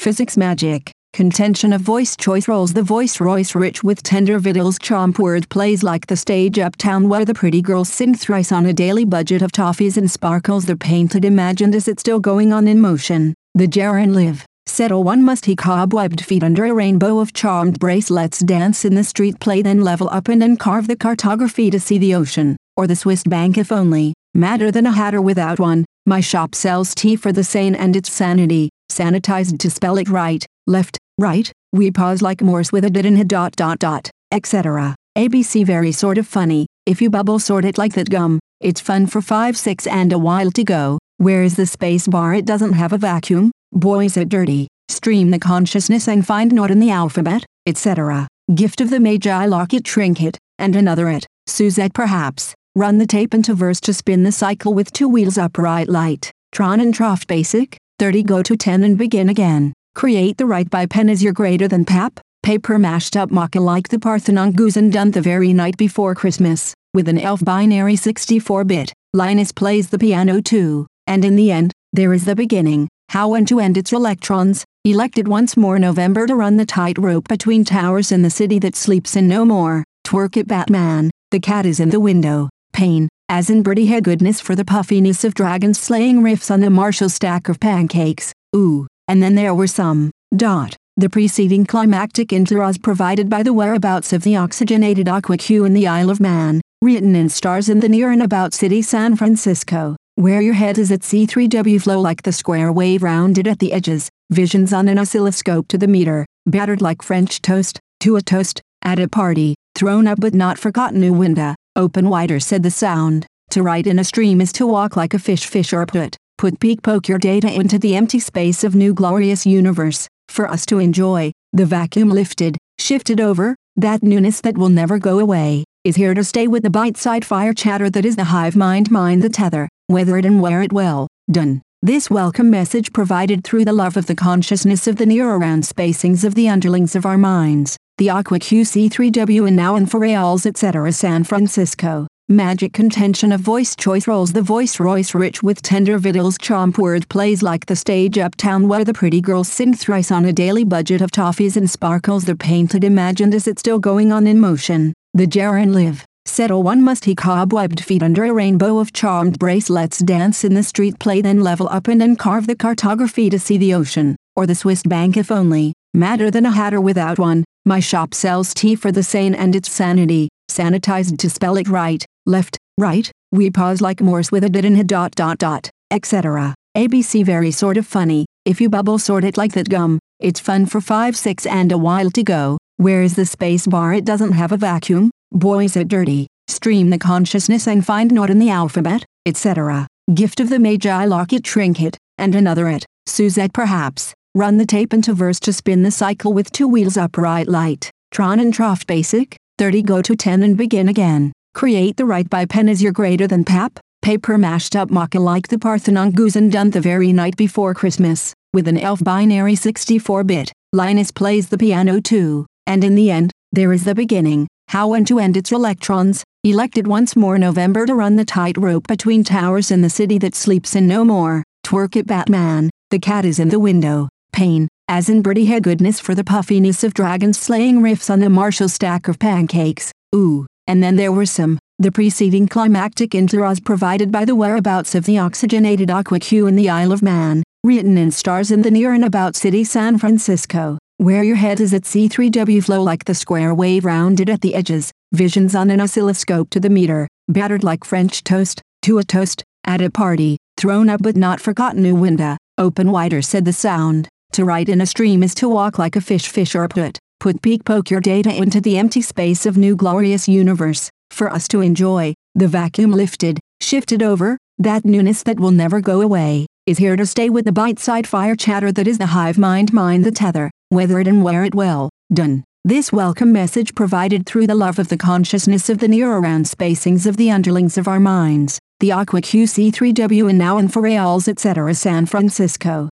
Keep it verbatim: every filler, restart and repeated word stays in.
physics magic, contention of voice choice roles. The voice Royce rich with tender vittles, chomp word plays like the stage uptown where the pretty girls sing thrice on a daily budget of toffees and sparkles. The painted imagined is it still going on in motion. The Jaren live, settle one must he cobwebbed feet under a rainbow of charmed bracelets, dance in the street, play then level up and then carve the cartography to see the ocean, or the Swiss bank if only, madder than a hatter without one. My shop sells tea for the sane and its sanity, sanitized to spell it right, left, right, we pause like Morse with a did and a dot dot dot, et cetera. A B C very sort of funny, if you bubble sort it like that gum, it's fun for five six and a while to go. Where is the space bar? It doesn't have a vacuum, boy is it dirty, stream the consciousness and find not in the alphabet, et cetera. Gift of the Magi locket trinket, and another it, Suzette perhaps, run the tape into verse to spin the cycle with two wheels upright light, Tron and Troft basic, thirty go to ten and begin again. Create the right by pen is your greater than pap, paper mashed up maca like the Parthenon goose and done the very night before Christmas, with an elf binary sixty-four bit, Linus plays the piano too, and in the end, there is the beginning, how and to end its electrons, elected once more November to run the tightrope between towers in the city that sleeps in no more, twerk it Batman, the cat is in the window, pain, as in Bertie had goodness for the puffiness of dragons slaying riffs on the Marshall stack of pancakes, ooh. And then there were some, dot, the preceding climactic intros provided by the whereabouts of the oxygenated Aqua Q in the Isle of Man, written in stars in the near and about city San Francisco, where your head is at C three W flow like the square wave rounded at the edges, visions on an oscilloscope to the meter, battered like French toast, to a toast, at a party, thrown up but not forgotten new window, open wider said the sound, to write in a stream is to walk like a fish fish or put. Put peek poke your data into the empty space of new glorious universe, for us to enjoy, the vacuum lifted, shifted over, that newness that will never go away, is here to stay with the bite-side fire chatter that is the hive mind mind the tether, weather it and wear it well, done. This welcome message provided through the love of the consciousness of the near around spacings of the underlings of our minds, the Aqua Q C three W and now and for reals et cetera San Francisco. Magic contention of voice choice roles. The voice Royce rich with tender vittles, chomp word plays like the stage uptown where the pretty girls sing thrice on a daily budget of toffees and sparkles. The painted imagined is it still going on in motion. The Jaren live, settle one must he cobwebbed feet under a rainbow of charmed bracelets, dance in the street, play then level up and then carve the cartography to see the ocean, or the Swiss bank if only, madder than a hatter without one. My shop sells tea for the sane and its sanity, sanitized to spell it right, left, right, we pause like Morse with a did and a dot dot dot, et cetera. A B C very sort of funny, if you bubble sort it like that gum, it's fun for five six and a while to go. Where is the space bar? It doesn't have a vacuum, boy is it dirty, stream the consciousness and find not in the alphabet, et cetera. Gift of the Magi locket trinket, and another it, Suzette perhaps, run the tape into verse to spin the cycle with two wheels upright light, Tron and Troft basic, thirty go to ten and begin again. Create the right by pen is your greater than pap, paper mashed up maca like the Parthenon goose and done the very night before Christmas, with an elf binary sixty-four bit, Linus plays the piano too, and in the end, there is the beginning, how and to end its electrons, elected once more November to run the tightrope between towers in the city that sleeps in no more, twerk it Batman, the cat is in the window, pain, as in Bertie had goodness for the puffiness of dragons slaying riffs on the Marshall stack of pancakes, ooh. And then there were some, the preceding climactic intros provided by the whereabouts of the oxygenated Aqua Q in the Isle of Man, written in stars in the near and about city San Francisco, where your head is at C three W flow like the square wave rounded at the edges, visions on an oscilloscope to the meter, battered like French toast, to a toast, at a party, thrown up but not forgotten new window, open wider said the sound, to write in a stream is to walk like a fish fish or put. Put peek poke your data into the empty space of new glorious universe, for us to enjoy, the vacuum lifted, shifted over, that newness that will never go away, is here to stay with the bite-side fire chatter that is the hive mind mind the tether, weather it and wear it well, done. This welcome message provided through the love of the consciousness of the near around spacings of the underlings of our minds, the Aqua Q C three W and now and for reals et cetera San Francisco.